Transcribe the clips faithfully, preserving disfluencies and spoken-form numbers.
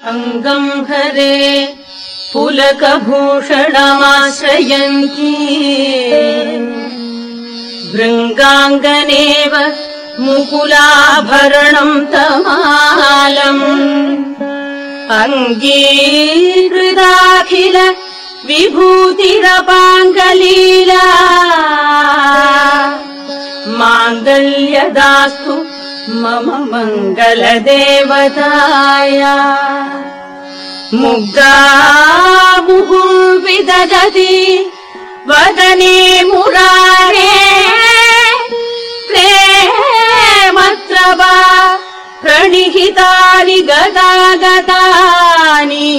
अङ्गम् हरे पुलकभूषणमाश्रयन्ती भृङ्गाङ्गनेव मुकुलाभरणम् तमालम् अङ्गीकृताखिल विभूतिरपाङ्गलीला माङ्गल्यदास्तु मम मङ्गलदेवताया मुग्धा मुहुर्विदधति वदने मुरारे प्रेमत्रवा प्रणिहितानि गदागतानि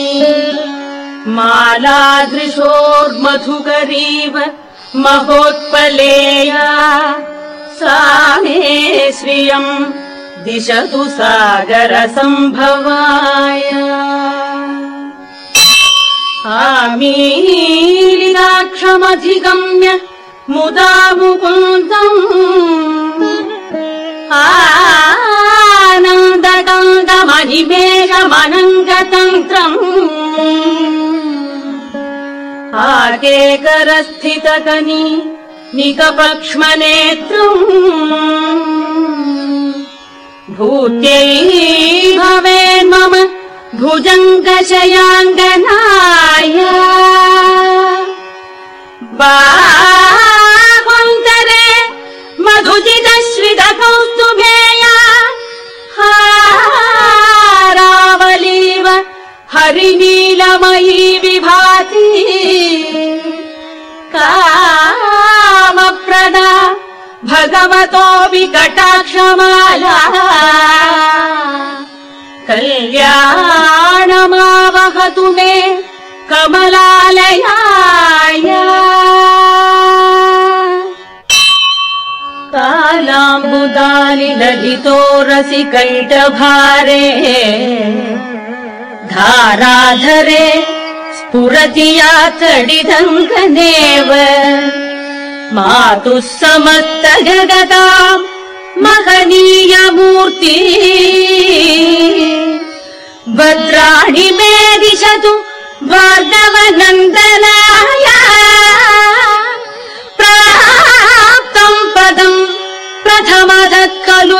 मालादृशोर्मधुकरीव महोत्पलेया सा मे श्रियम् दिशतु सागरसम्भवाय आमीलिनाक्षमधिगम्य मुदा मुकुन्दम् आनन्दकन्दमनिमेषमनङ्गतन्त्रम् आकेकरस्थितकनी निकपक्ष्मनेत्रम् भूत्यै भवेन्मम भुजङ्गशयाङ्गनाय बाहुन्तरे मधुजितश्रितकौस्तुभेया हारावलीव हरिनीलमयी विभाति कामप्रदा भगवतोऽपि कटाक्षमाला कल्याणमावहतु मे कमलालयाय कालाम्बुदानि ललितो रसिकैटभारे धाराधरे स्फुरति या तडिदङ्गनेव मातुः समस्तजगताम् महनीयमूर्ति भद्राणि मे दिशतु भार्गवनन्दनाय प्राप्तम् पदम् प्रथमतः खलु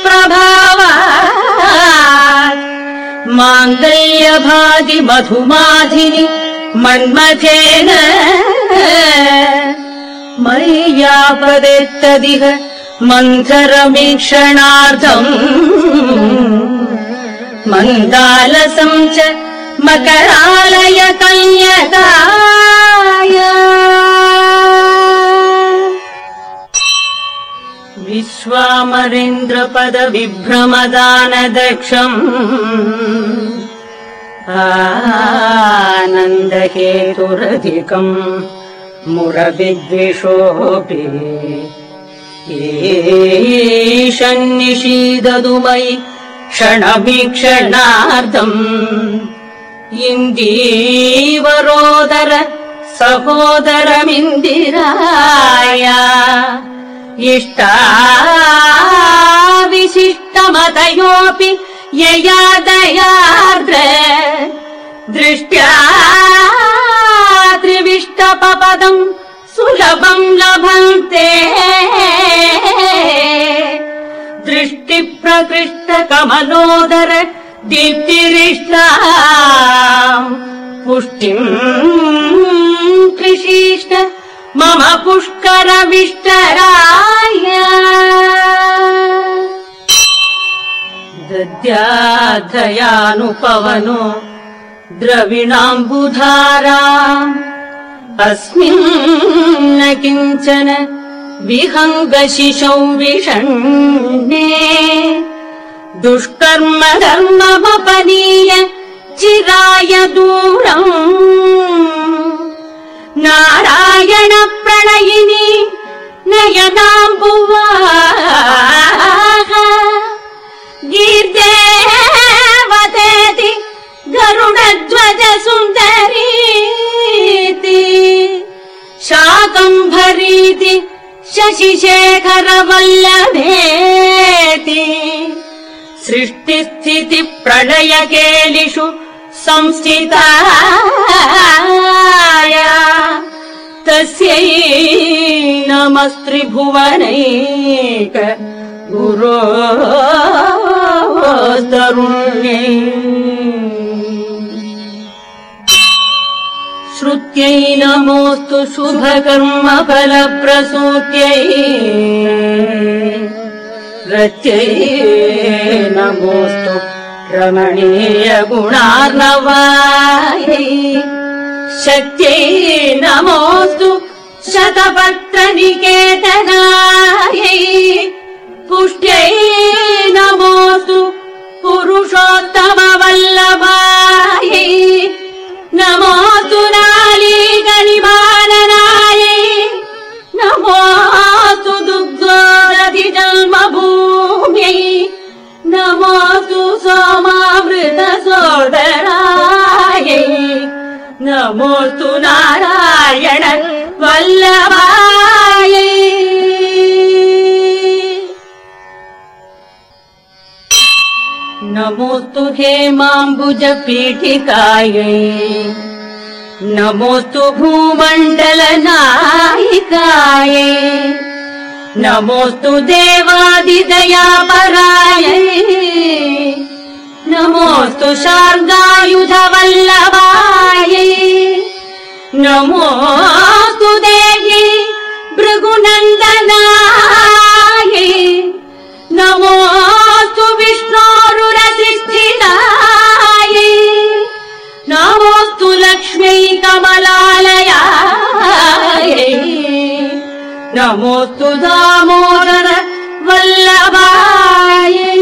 यत्प्रभावात् माङ्गल्यभागि मधुमाधिनि मन्मथेन मय्यापदेत्तदिह मन्थरमीक्षणार्थम् मन्दालसम् च मकरालय कन्यकाय विश्वामरेन्द्रपद विभ्रमदानदक्षम् आनन्दहेतुरधिकम् मुरविद्विषोऽपि ईशन्निषीदतु मयि क्षणवीक्षणार्थम् इन्दीवरोदर सहोदरमिन्दिराय इष्टाविशिष्टमतयोऽपि यया दयार्द्र दृष्ट्या त्रिविष्टपपदम् सुलभम् लभन्ते दृष्टिप्रकृष्ट कमलोदर दीप्तिरिष्टा पुष्टिम् कृषीष्ट मम पुष्करविष्टराय दद्याधयानुपवनो द्रविणाम्बुधारा अस्मिन् न किञ्चन विहङ्गशिशौ विषण्णे दुष्कर्म धर्ममपनीय चिराय दूरम् नारायण प्रणयिनी नयनाम्बुवाः गीर्देवतेति गरुडध्वज सुन्दरीति शाकम्भरीति शशिशेखर वल्लभेति सृष्टिस्थिति प्रलयकेलिषु संस्थिताय तस्यै नमस्त्रिभुवनैक गुरोस्तरुण्यै श्रुत्यै नमोऽस्तु शुभकर्मफलप्रसूत्यै रत्यै नमोऽस्तु रमणीय गुणार्णवायै शक्त्यै नमोऽस्तु शतपत्रनिकेतनायै पुष्ट्यै नमोऽस्तु पुरुषोत्तमवल्लभायै नमोऽस्तु नालीगनिवारणायै नमोऽस्तु दुग्धोदधिजन्मभूम्यै नमोऽस्तु सोमामृतसोदरायै नमोऽस्तु नारायण वल्लभायै नमोऽस्तु हेमाम्बुजपीठिकायै नमोऽस्तु भूमण्डलनायिकायै नमोऽस्तु देवादिदयापरायै नमोऽस्तु शार्ङ्गायुधवल्लभायै नमोऽस्तु देवी भृगुनन्दनायै नमोऽस्तु विष्णोरुरसिस्थितायै नमोऽस्तु लक्ष्म्यै कमलालयायै नमोऽस्तु दामोदर वल्लभायै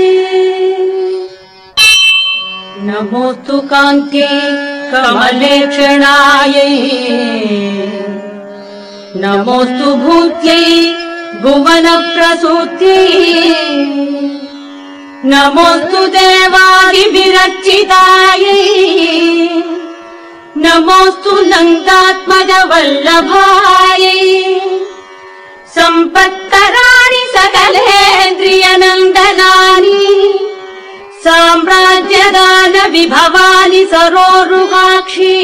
नमोऽस्तु कान्त्यै कमलेक्षणायै नमोऽस्तु भूत्यै भुवनप्रसूत्यै नमोऽस्तु देवादिभिरर्चितायै नमोऽस्तु नन्दात्मजवल्लभायै सम्पत्कराणि सकलेन्द्रियनन्दनानि साम्राज्यदान विभवानि सरोरुहाक्षी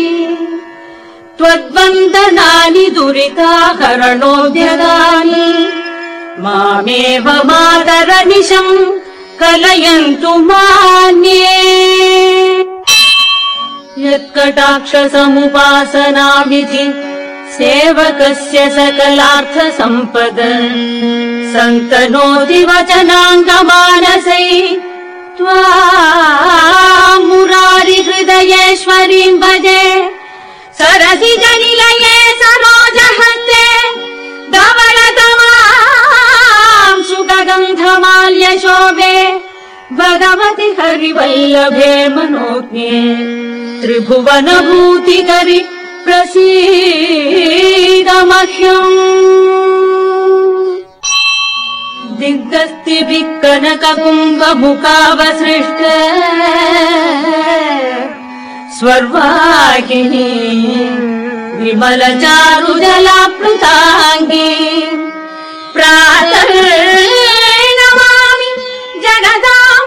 त्वद्वन्दनानि दुरिताहरणोद्यगानि मामेव मातरनिशम् कलयन्तु मान्ये यत्कटाक्षसमुपासनाविधि सेवकस्य सकलार्थसम्पद सन्तनोति वचनाङ्गमानसै त्वां मुरारिहृदयेश्वरीं भजे सरसिजनिलये सरोजहस्ते धवलतमां सुगन्धमाल्यशोभे भगवति हरिवल्लभे मनोज्ञे त्रिभुवनभूतिकरि प्रसीद मह्यम् दिग्गस्तिभिः कनककुम्भमुखावसृष्ट स्वर्वाहिनी विमलचारुजलाप्लुताङ्गी प्रातः नमामि जगदां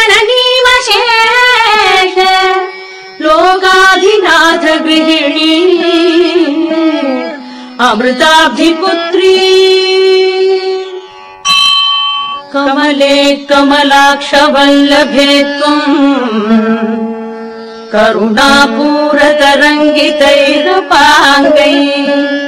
जननीमशेष लोकाधिनाथ गृहिणी अमृताब्धिपुत्री कमले कमलाक्षवल्लभे त्वम् करुणापूरतरङ्गितैरपाङ्गैः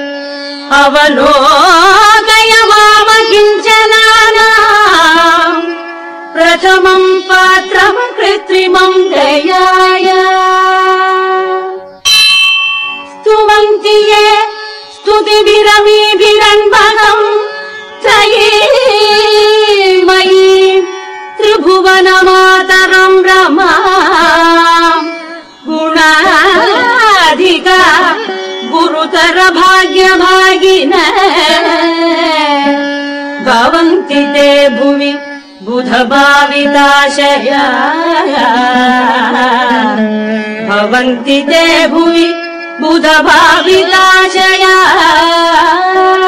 अवलोकय माम किञ्चनानाम् प्रथमम् पात्रम् कृत्रिमम् दयाय स्तुवन्ति ये स्तुतिभिरमीभिरन्वहम् त्रयी मयि त्रिभुवनमातरम् रमा गुणाधिका गुरुतर भाग्यभागिन भवन्ति ते भुवि बुधभाविताशया भवन्ति ते भुवि बुधभाविताशया